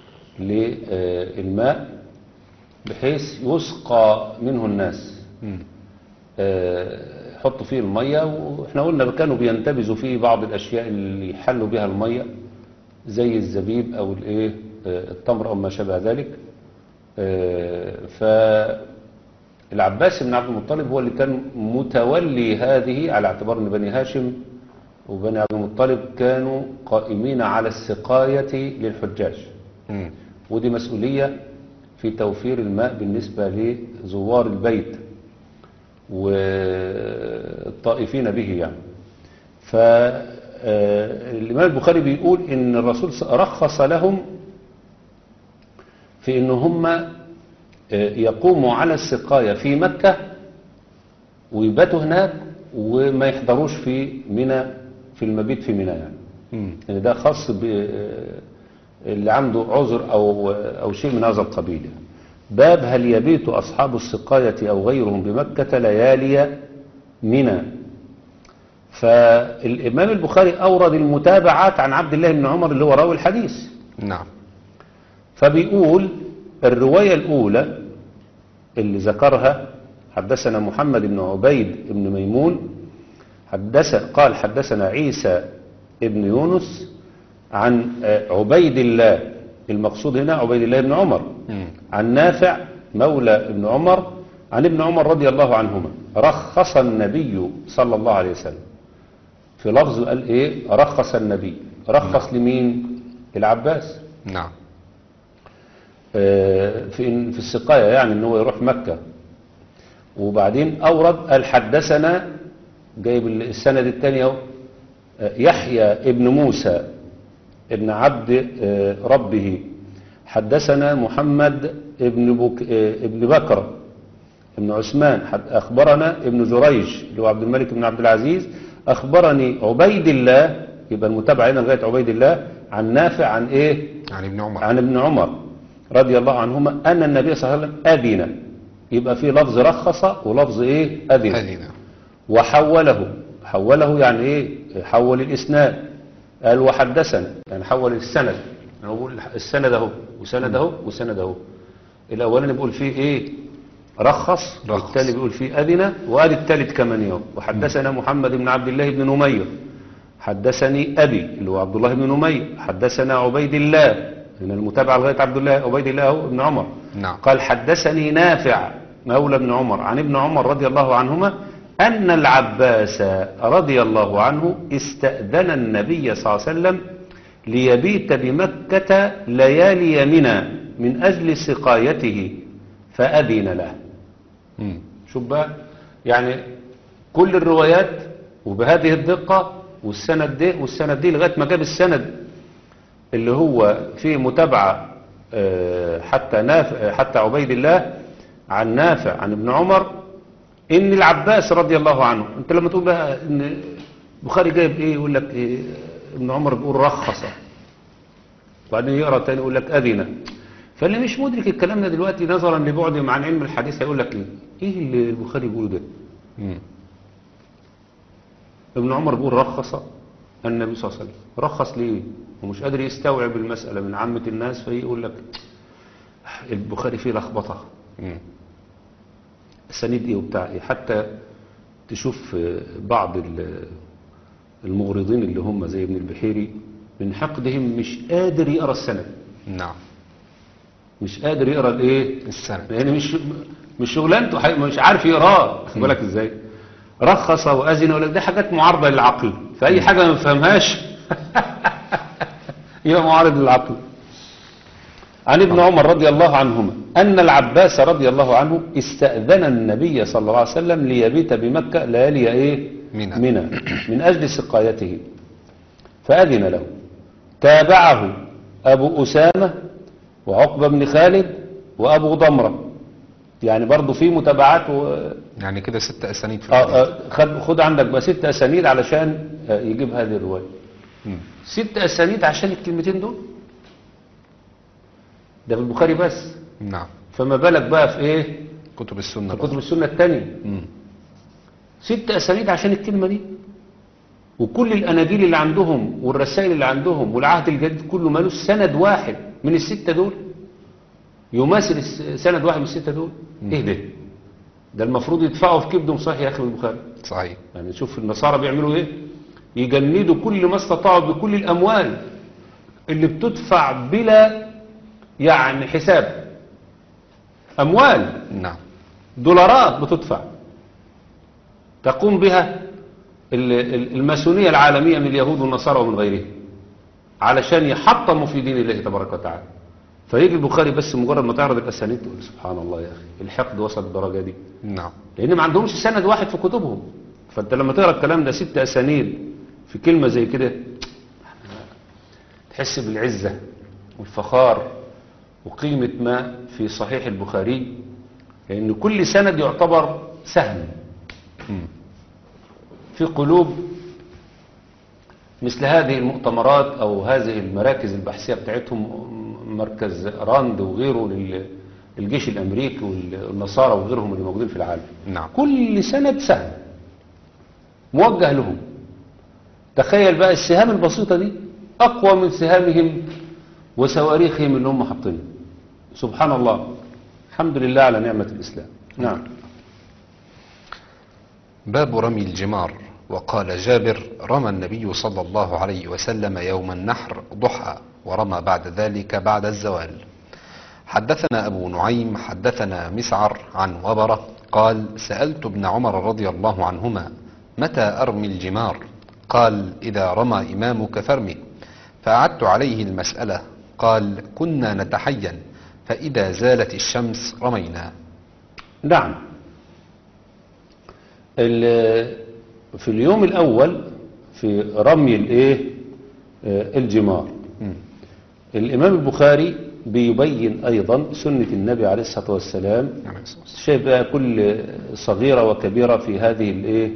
للماء بحيث يسقى منه الناس. يحطوا فيه المية، واحنا قلنا كانوا بينتبذوا فيه بعض الأشياء اللي يحلوا بها المية زي الزبيب أو الايه التمر أو ما شابه ذلك. فالعباس بن عبد المطلب هو اللي كان متولي هذه، على اعتبار أن بني هاشم وبني عبد المطلب كانوا قائمين على السقاية للحجاج. ودي مسؤولية في توفير الماء بالنسبة لزوار البيت والطائفين به يعني. فالإمام البخاري بيقول إن الرسول رخص لهم في إن هم يقوموا على السقاية في مكة ويباتوا هناك وما يحضروش في منى، في المبيت في منى يعني. يعني ده خاص اللي عنده عذر أو شيء من هذا القبيل يعني. باب هل يبيت أصحاب السقاية أو غيرهم بمكة ليالي منى. فالإمام البخاري أورد المتابعات عن عبد الله بن عمر اللي هو راوي الحديث. نعم. فبيقول الرواية الأولى اللي ذكرها حدثنا محمد بن عبيد بن ميمون قال حدثنا عيسى بن يونس عن عبيد الله، المقصود هنا عبيد الله بن عمر، عن نافع مولى ابن عمر عن ابن عمر رضي الله عنهما. رخص النبي صلى الله عليه وسلم، في لفظ قال ايه رخص النبي. رخص لمين؟ العباس. نعم. في السقاية يعني ان هو يروح مكة. وبعدين اورد قال حدثنا، جايب السند الثاني اهو، يحيى ابن موسى ابن عبد ربه حدثنا محمد ابن بكر ابن عثمان أخبرنا ابن جريج اللي هو عبد الملك بن عبد العزيز أخبرني عبيد الله، يبقى المتابعة هنا لغاية عبيد الله، عن نافع عن ايه؟ عن ابن عمر. عن ابن عمر رضي الله عنهما أن النبي صلى الله عليه وسلم أذن. يبقى في لفظ رخص ولفظ ايه؟ أذن. حوله يعني ايه؟ حول الإسناد. قال وحدثنا يعني حول السند. انا بقول السند اهو وسند اهو وسند اهو. الاولاني بيقول فيه ايه؟ رخص. والثاني بيقول فيه اذن، وقال الثالث كمان اهو. وحدثنا محمد بن عبد الله بن نمير حدثني ابي اللي هو عبد الله بن نمير حدثنا عبيد الله، ان المتابعه لغايه عبد الله عبيد الله اهو ابن عمر. نعم. قال حدثني نافع مولى ابن عمر عن ابن عمر رضي الله عنهما أن العباس رضي الله عنه استأذن النبي صلى الله عليه وسلم ليبيت بمكة ليالي منى من أجل سقايته فأذن له. شوف بقى يعني كل الروايات وبهذه الدقة والسند دي لغاية ما جاب السند اللي هو فيه متابعة حتى عبيد الله عن نافع عن ابن عمر ان العباس رضي الله عنه. انت لما تقول بقى ان البخاري جايب ايه يقول لك إيه؟ ابن عمر بيقول رخص، وبعدين يقرا تاني يقول لك اذن. فاللي مش مدرك الكلام ده دلوقتي نظرا لبعده عن علم الحديث هيقول لك ايه اللي البخاري بيقوله ده؟ ابن عمر بيقول رخص النبي صلى الله عليه وسلم. رخص ليه؟ ومش قادر يستوعب المسألة من عامة الناس، فيقول لك البخاري فيه لخبطة. سند ايه وبتاع ايه. حتى تشوف بعض المغرضين اللي هم زي ابن البحيري من حقدهم مش قادر يقرا السند. نعم. مش قادر يقرا الايه السند. لان مش شغلانته مش عارف يقراه، واخد بالك ازاي. رخص واذن ولا دي حاجات معارضه للعقل، فاي حاجه ما نفهمهاش يبقى معارض للعقل. عن ابن عمر رضي الله عنهما أن العباس رضي الله عنه استأذن النبي صلى الله عليه وسلم ليبيت بمكة ليالي إيه؟ منى من أجل سقايته، فأذن له. تابعه أبو أسامة وعقبة بن خالد وأبو ضمرة، يعني برضو في متابعات يعني كده 6 أسانيد في الحديث. خد عندك بقى 6 أسانيد علشان يجيب هذه الرواية. 6 أسانيد عشان الكلمتين دول، ده في البخاري بس. نعم. فما بالك بقى في ايه كتب السنة في كتب السنة التانية. 6 أسانيد عشان الكلمة دي، وكل الأناجيل اللي عندهم والرسائل اللي عندهم والعهد الجديد كله مالوش سند واحد من ال6 دول يماثل سند واحد من ال6 دول. ايه ده المفروض يدفعوا في كبدهم صحيح يا أخي البخاري. صحيح. يعني شوف النصارى بيعملوا ايه، يجندوا كل ما استطاعوا بكل الأموال اللي بتدفع بلا يعني حساب، أموال. نعم. دولارات بتدفع تقوم بها الماسونية العالمية من اليهود والنصارى ومن غيرهم علشان يحطموا في دين الله تبارك وتعالى. فيجي البخاري بس مجرد ما تعرض الأسانيد تقول سبحان الله يا أخي الحقد وصل الدرجة دي. نعم. لأن ما عندهمش سند واحد في كتبهم، فأنت لما تقرأ الكلام ده 6 أسانيد في كلمة زي كده تحس بالعزة والفخار وقيمة ما في صحيح البخاري، لأن كل سند يعتبر سهم في قلوب مثل هذه المؤتمرات أو هذه المراكز البحثية بتاعتهم، مركز راند وغيره للجيش الأمريكي والنصارى وغيرهم اللي موجودين في العالم. نعم. كل سند سهم موجه لهم. تخيل بقى السهام البسيطة دي أقوى من سهامهم وصواريخهم اللي هم حاطينها. سبحان الله، الحمد لله على نعمة الإسلام. نعم. باب رمي الجمار. وقال جابر: رمى النبي صلى الله عليه وسلم يوم النحر ضحى، ورمى بعد ذلك بعد الزوال. حدثنا أبو نعيم حدثنا مسعر عن وبرة قال: سألت ابن عمر رضي الله عنهما: متى أرمي الجمار؟ قال: إذا رمى إمامك فارمه. فأعدت عليه المسألة، قال: كنا نتحين، فإذا زالت الشمس رمينا. نعم. في اليوم الأول في رمي الجمار، الإمام البخاري بيبين أيضا سنة النبي عليه الصلاة والسلام، شايف بقى كل صغيرة وكبيرة في هذه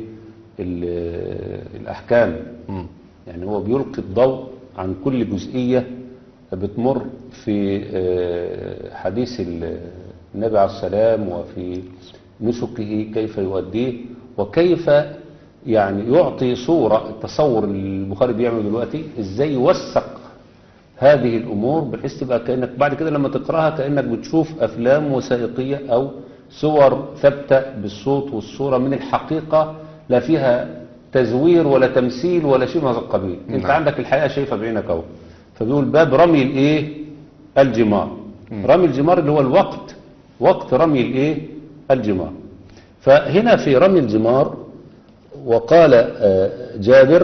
الأحكام. يعني هو بيلقي الضوء عن كل جزئية بتمر في حديث النبي عليه السلام وفي نسكه كيف يؤديه وكيف يعني يعطي صورة. التصور البخاري بيعمل دلوقتي ازاي يوثق هذه الأمور بحيث تبقى كأنك بعد كده لما تقرأها كأنك بتشوف أفلام وثائقية أو صور ثابتة بالصوت والصورة من الحقيقة، لا فيها تزوير ولا تمثيل ولا شيء من هذا القبيل. انت عندك الحقيقة شايفها بعينك اهو. فبيقول باب رمي الجمار. رمي الجمار اللي هو الوقت، وقت رمي الجمار. فهنا في رمي الجمار وقال جابر: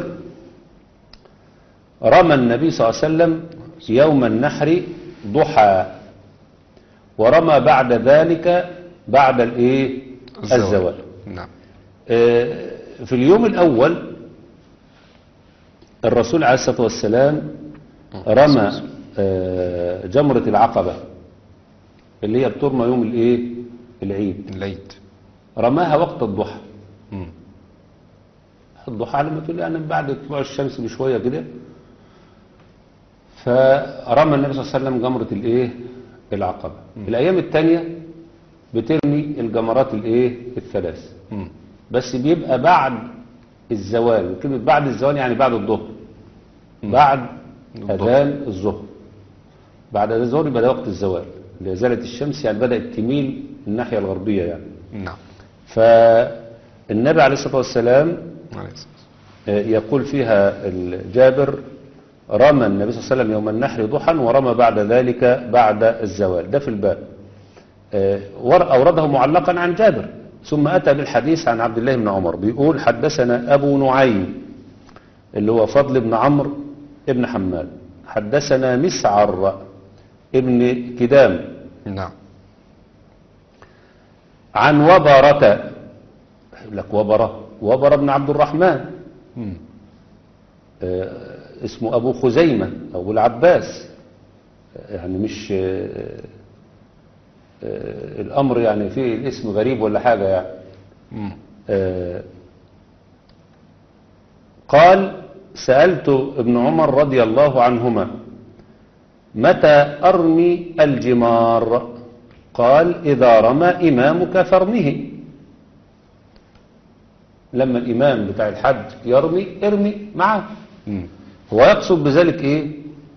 رمى النبي صلى الله عليه وسلم يوم النحر ضحى، ورمى بعد ذلك بعد الزوال. نعم. في اليوم الأول الرسول عليه الصلاة والسلام رمى جمرة العقبة اللي هي بترمى يوم العيد. رماها وقت الضحى. الضحى لما تقول يعني بعد طلوع الشمس بشوية كده. فرمى النبي صلى الله عليه وسلم جمرة العقبة. الأيام التانية بترمي الجمرات الثلاث، بس بيبقى بعد الزوال. كلمة بعد الزوال يعني بعد الظهر، بعد أذان الظهر. بعد أذان الظهر يبقى ده وقت الزوال، لزالت الشمس يعني بدأت تميل الناحية الغربية يعني. نعم. فالنبي عليه الصلاة والسلام يقول فيها جابر: رمى النبي صلى الله عليه وسلم يوم النحر ضحى ورمى بعد ذلك بعد الزوال. ده في الباب. أورده معلقا عن جابر، ثم أتى بالحديث عن عبد الله بن عمر بيقول حدثنا أبو نعيم اللي هو فضل بن عمرو ابن حماد، حدثنا مسعر ابن كدام نعم. عن وبرة، لك وبرة بن عبد الرحمن، اسمه أبو خزيمة أو أبو العباس، يعني مش الأمر يعني فيه الاسم غريب ولا حاجة يعني. قال سألت ابن عمر رضي الله عنهما متى أرمي الجمار؟ قال إذا رمى إمامك فارمه. لما الإمام بتاع الحج يرمي ارمي معه. هو يقصد بذلك إيه؟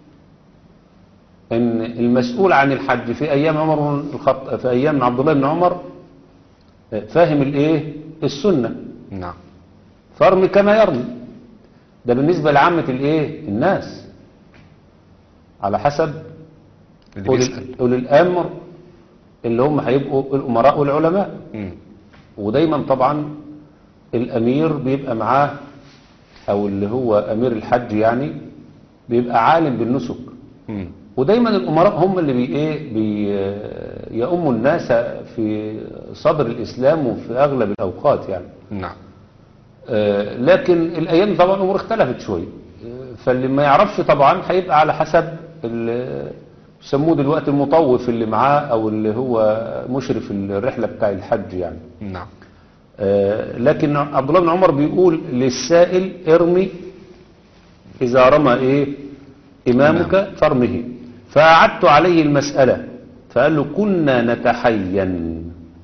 ان المسؤول عن الحج في ايام عمر في ايام عبد الله بن عمر فاهم الايه؟ السنه. نعم. فارمي كما يرمي. ده بالنسبه لعامه الايه؟ الناس على حسب أولي الامر اللي هم هيبقوا الامراء والعلماء. ودايما طبعا الامير بيبقى معاه، او اللي هو امير الحج يعني بيبقى عالم بالنسك. ودايما الامراء هم اللي بيؤموا الناس في صدر الاسلام وفي اغلب الاوقات يعني. نعم. لكن الايام طبعا الامور اختلفت شويه، فاللي ما يعرفش طبعا هيبقى على حسب يسموه دلوقتي المطوف اللي معاه او اللي هو مشرف الرحله بتاع الحج يعني. نعم. لكن عبد الله بن عمر بيقول للسائل ارمي اذا رمى ايه إمامك فارمه. فأعدت عليه المسألة فقال له كنا نتحين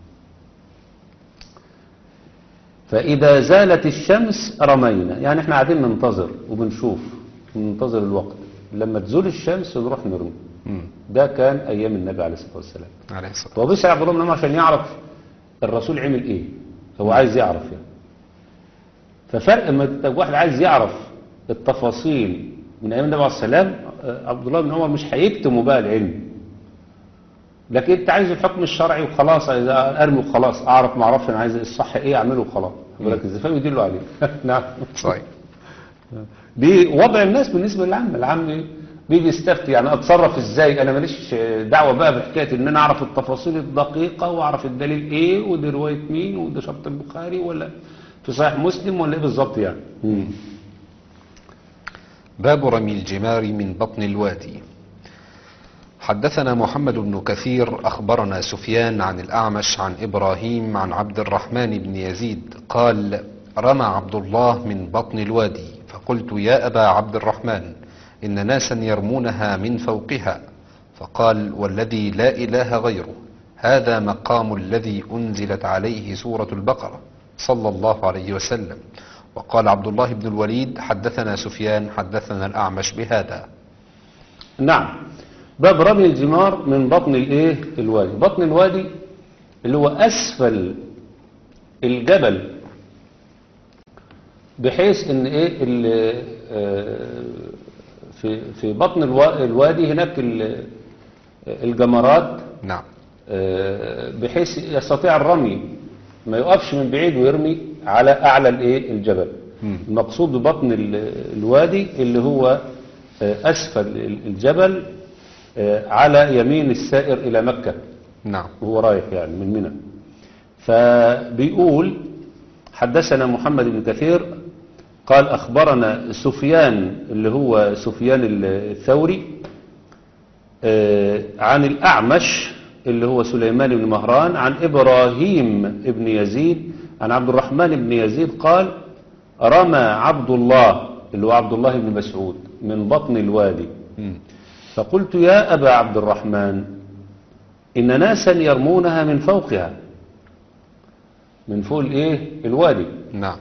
فإذا زالت الشمس رمينا، يعني احنا قاعدين ننتظر وبنشوف ننتظر الوقت لما تزول الشمس نروح نرمي. ده كان أيام النبي عليه الصلاة والسلام. عليه الصلاة. هو بيسأل عبد الله بن عمر عشان يعرف الرسول عمل ايه، هو عايز يعرف يعني. ففرق لما واحد عايز يعرف التفاصيل من ايام النبي عليه السلام، عبد الله بن عمر مش هيكتموا بقى العلم، لكن انت عايز الحكم الشرعي وخلاص، ارمي وخلاص، اعرف ما اعرفش انا عايز الصح ايه اعمله وخلاص. ولكن ازاي يدلوا عليه. نعم. صحيح. دي وضع الناس بالنسبه للعام. العام بيجي يستفتي يعني اتصرف ازاي، انا ماليش دعوه بقى بحكايه ان انا اعرف التفاصيل الدقيقه واعرف الدليل ايه ودي روايه مين وده شرط البخاري ولا في صحيح مسلم ولا ايه بالظبط يعني. باب رمي الجمار من بطن الوادي. حدثنا محمد بن كثير أخبرنا سفيان عن الأعمش عن إبراهيم عن عبد الرحمن بن يزيد قال رمى عبد الله من بطن الوادي فقلت يا أبا عبد الرحمن إن ناسا يرمونها من فوقها، فقال والذي لا إله غيره هذا مقام الذي أنزلت عليه سورة البقرة صلى الله عليه وسلم. وقال عبد الله بن الوليد حدثنا سفيان حدثنا الأعمش بهذا. نعم. باب رمي الجمار من بطن الايه؟ الوادي. بطن الوادي اللي هو اسفل الجبل، بحيث ان ايه في بطن الوادي هناك الجمرات. نعم. بحيث يستطيع الرمي ما يقفش من بعيد ويرمي على اعلى الايه؟ الجبل. المقصود ببطن الوادي اللي هو اسفل الجبل على يمين السائر الى مكة. نعم. وهو رايح يعني من منى. فبيقول حدثنا محمد بن كثير قال اخبرنا سفيان اللي هو سفيان الثوري عن الاعمش اللي هو سليمان بن مهران عن ابراهيم بن يزيد عن عبد الرحمن بن يزيد قال رمى عبد الله اللي هو عبد الله بن مسعود من بطن الوادي. فقلت يا أبا عبد الرحمن إن ناسا يرمونها من فوقها، من فوق الايه؟ الوادي. نعم.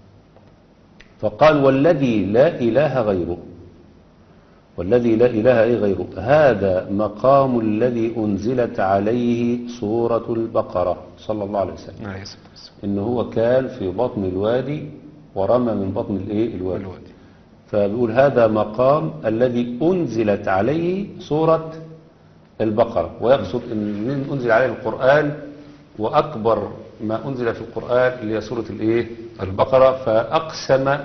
فقال والذي لا إله غيره، والذي لا إله غيره هذا مقام الذي أنزلت عليه سورة البقرة صلى الله عليه وسلم. إن هو كان في بطن الوادي ورمى من بطن الايه؟ الوادي. فبيقول هذا مقام الذي أنزلت عليه سورة البقرة، ويقصد أن أنزل عليه القرآن، وأكبر ما أنزل في القرآن اللي هي سورة الإيه؟ البقرة. فأقسم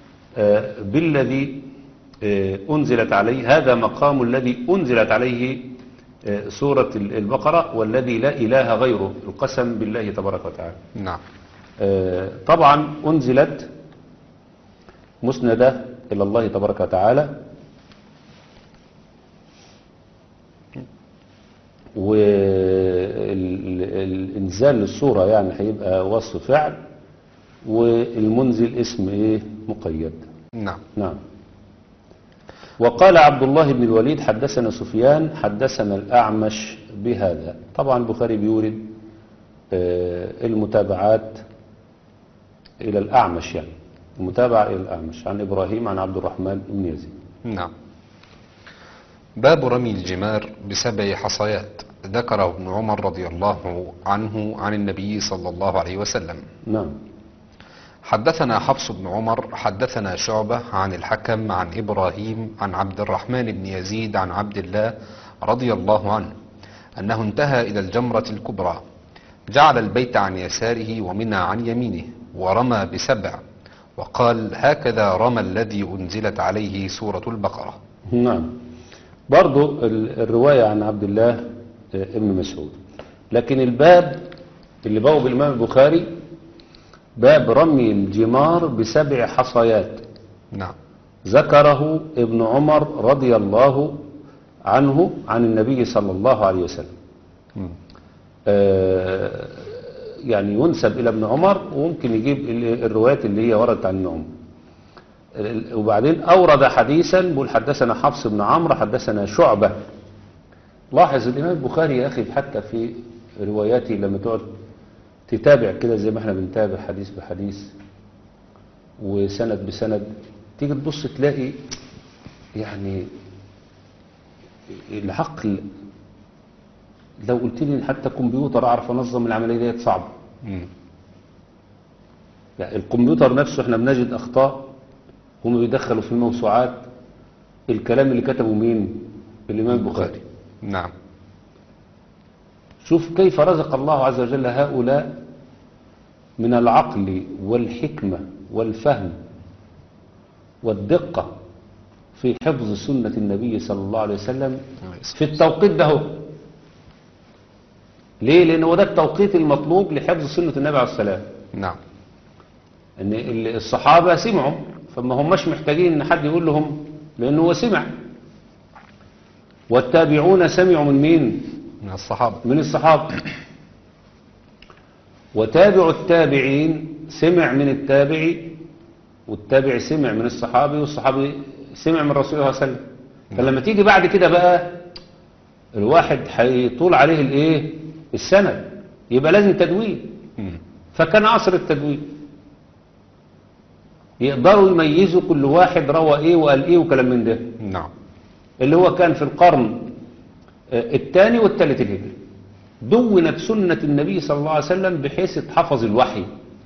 بالذي أنزلت عليه، هذا مقام الذي أنزلت عليه سورة البقرة والذي لا إله غيره، القسم بالله تبارك وتعالى. نعم. طبعا أنزلت مسندة إلى الله تبارك وتعالى، والإنزال للصورة يعني هيبقى وصف فعل، والمنزل اسم إيه؟ مقيد. نعم. نعم. وقال عبد الله بن الوليد حدثنا سفيان حدثنا الأعمش بهذا. طبعا البخاري بيورد المتابعات إلى الأعمش، يعني المتابعة إلى الأعمش عن إبراهيم عن عبد الرحمن بن يزيد. نعم. باب رمي الجمار ب7 حصيات، ذكره ابن عمر رضي الله عنه عن النبي صلى الله عليه وسلم. نعم. حدثنا حفص بن عمر حدثنا شعبة عن الحكم عن إبراهيم عن عبد الرحمن بن يزيد عن عبد الله رضي الله عنه أنه انتهى إلى الجمرة الكبرى، جعل البيت عن يساره ومنى عن يمينه، ورمى ب7، وقال هكذا رمى الذي أنزلت عليه سورة البقرة. نعم. برضو الرواية عن عبد الله ابن مسعود، لكن الباب اللي بوب الإمام البخاري باب رمي الجمار ب7 حصيات. نعم. ذكره ابن عمر رضي الله عنه عن النبي صلى الله عليه وسلم. يعني ينسب إلى ابن عمر، وممكن يجيب الروايات اللي هي وردت عن ابن عمر. وبعدين أورد حديثا بيقول حدثنا حفص بن عمرو حدثنا شعبة. لاحظ الإمام البخاري يا أخي حتى في رواياته لما تقعد تتابع كده زي ما احنا بنتابع حديث بحديث وسند بسند، تيجي تبص تلاقي يعني العقل، لو قلت لي حتى كمبيوتر أعرف أنظم العملية دي صعب. يعني الكمبيوتر نفسه احنا بنجد أخطاء، هم بيدخلوا في الموسوعات الكلام اللي كتبه مين؟ الإمام البخاري. نعم. شوف كيف رزق الله عز وجل هؤلاء من العقل والحكمة والفهم والدقة في حفظ سنة النبي صلى الله عليه وسلم في التوقيت ده. ليه؟ لأنه ده التوقيت المطلوب لحفظ سنة النبي عليه السلام. نعم. ان الصحابة سمعوا، فما هماش محتاجين ان حد يقول لهم، لأنه هو سمع. والتابعون سمعوا من مين؟ من الصحابة. من الصحابة. وتابع التابعين سمع من التابعي، والتابع سمع من الصحابي، والصحابي سمع من الرسول صلى الله عليه وسلم. فلما تيجي بعد كده بقى الواحد هيطول عليه الايه؟ السند، يبقى لازم تدوين. فكان عصر التدوين يقدروا يميزوا كل واحد روى ايه وقال ايه وكلام من ده. نعم. اللي هو كان في القرن الثاني والثالث الهجري، دونت سنة النبي صلى الله عليه وسلم بحيث يتحفظ الوحي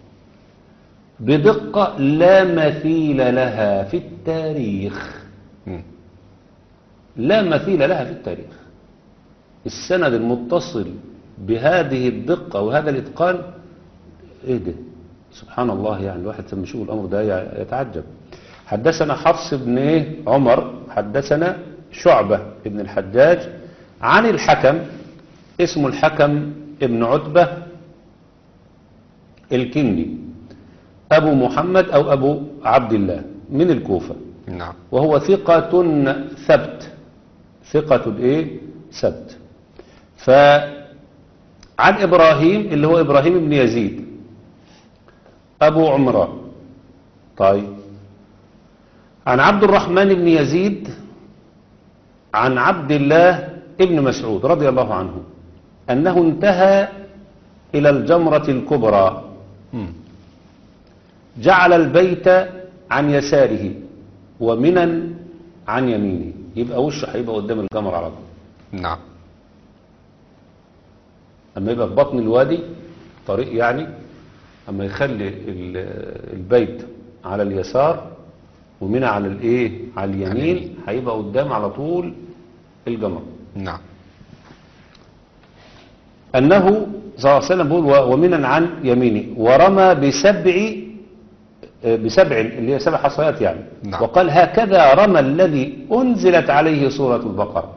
بدقة لا مثيل لها في التاريخ. لا مثيل لها في التاريخ. السند المتصل بهذه الدقة وهذا الإتقان، ايه ده؟ سبحان الله. يعني الواحد لما يشوف الأمر ده يتعجب. حدثنا حفص بن عمر حدثنا شعبة بن الحجاج عن الحكم، اسمه الحكم ابن عتبة الكندي، أبو محمد أو أبو عبد الله من الكوفة. نعم. وهو ثقة ثبت، ثقة ايه؟ ثبت. فعن إبراهيم اللي هو إبراهيم بن يزيد أبو عمران. طيب. عن عبد الرحمن بن يزيد عن عبد الله ابن مسعود رضي الله عنه أنه انتهى إلى الجمرة الكبرى، جعل البيت عن يساره ومنى عن يمينه. يبقى وشه هيبقى قدام الجمرة على طول. نعم. أما يبقى في بطن الوادي طريق، يعني أما يخلي البيت على اليسار ومنى على الايه، على اليمين، هيبقى قدام على طول الجمر. نعم. أنه صلى الله عليه وسلم بيقول ومنى عن يمينه، ورمى بسبع اللي هي 7 حصيات يعني. نعم. وقال هكذا رمى الذي أنزلت عليه سورة البقرة.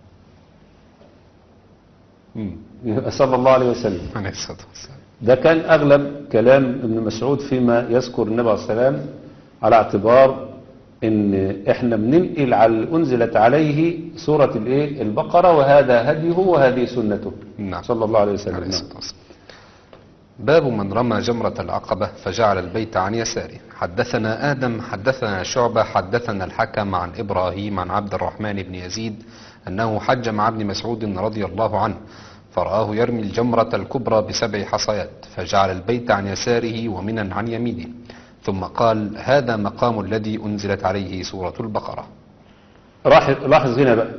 صلى الله عليه وسلم. عليه الصلاة والسلام. ده كان أغلب كلام ابن مسعود فيما يذكر النبي عليه الصلاة والسلام، على اعتبار ان احنا بننقل على اللي أنزلت عليه سورة الايه، البقرة، وهذا هديه وهذه سنته. نعم. صلى الله عليه وسلم. عليه الصلاة والسلام. باب من رمى جمرة العقبة فجعل البيت عن يساره. حدثنا آدم حدثنا شعبة حدثنا الحكم عن إبراهيم عن عبد الرحمن بن يزيد أنه حج مع ابن مسعود رضي الله عنه فرآه يرمي الجمرة الكبرى ب7 حصيات فجعل البيت عن يساره ومنى عن يمينه، ثم قال هذا مقام الذي أنزلت عليه سورة البقرة. لاحظ هنا بقى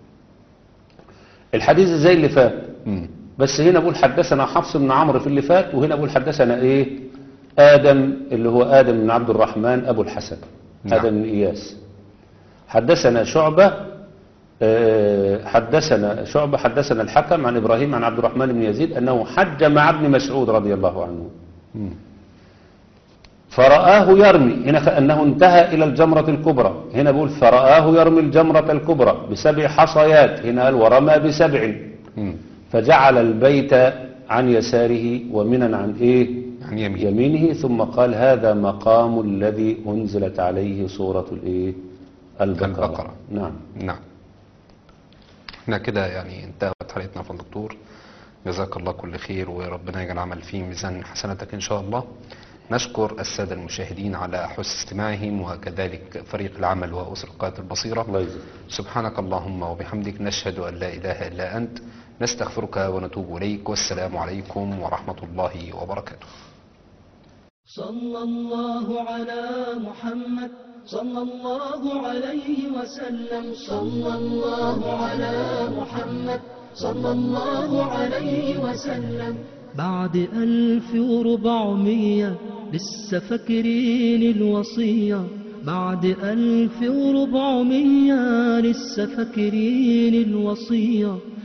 الحديث زي اللي فات، بس هنا بقول حدثنا حفص بن عمرو في اللي فات، وهنا بقول حدثنا ايه، آدم اللي هو آدم بن عبد الرحمن أبو الحسن. نعم. آدم بن إياس. حدثنا شعبة حدثنا الحكم عن إبراهيم عن عبد الرحمن بن يزيد أنه حج مع ابن مسعود رضي الله عنه فرآه يرمي، هنا أنه انتهى إلى الجمرة الكبرى، هنا بقول فرآه يرمي الجمرة الكبرى ب7 حصيات، هنا قال ورمى ب7، فجعل البيت عن يساره ومنى عن ايه، عن يمينه، ثم قال هذا مقام الذي أنزلت عليه سورة الايه، البقرة. نعم. نعم. احنا كده يعني انتهت حلقتنا في الدكتور، جزاك الله كل خير، وربنا يجعل العمل فيه ميزان حسناتك ان شاء الله. نشكر السادة المشاهدين على حسن استماعهم، وكذلك فريق العمل وأسر قناة البصيرة. الله يجزيك. سبحانك اللهم وبحمدك، نشهد أن لا إله إلا أنت، نستغفرك ونتوب إليك، والسلام عليكم ورحمة الله وبركاته. صلى الله على محمد صلى الله عليه وسلم. صلى الله على محمد صلى الله عليه وسلم. بعد 1400 لسه فاكرين الوصية، بعد 1400 لسه فاكرين الوصية،